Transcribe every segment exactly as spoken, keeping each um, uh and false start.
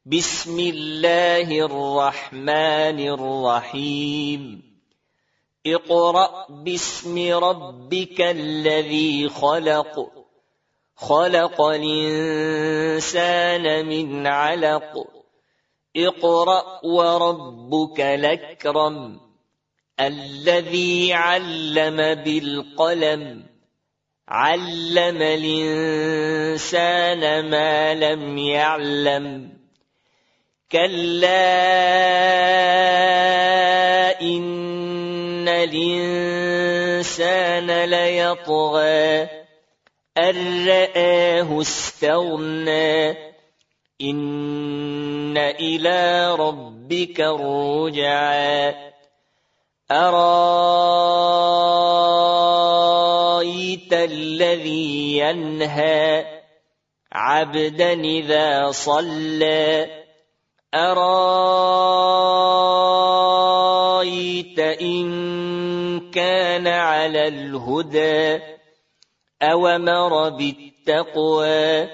بسم الله الرحمن الرحيم اقرأ باسم ربك الذي خلق خلق الإنسان من علق اقرأ وربك الأكرم الذي علم بالقلم علم الإنسان ما لم يعلم كلا إن الإنسان ليطغى أن رآه استغنى إن إلى ربك الرجعى أرأيت الذي ينهى عبدا إذا صلى أرأيت إن كان على الهدى أوامر بالتقوى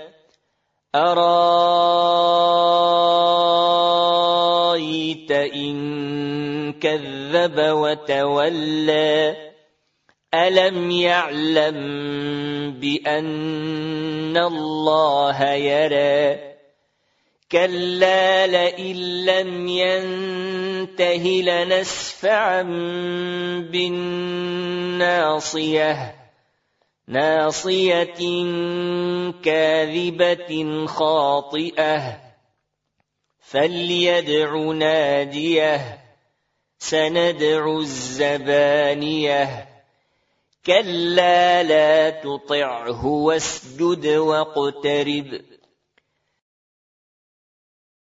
أرأيت إن كذب وتولى ألم يعلم بأن الله يرى كلا لئن لم ينته لنسفعا بالناصية ناصية كاذبة خاطئة فليدع ناديه سندع الزبانية كلا لا تطعه واسجد واقترب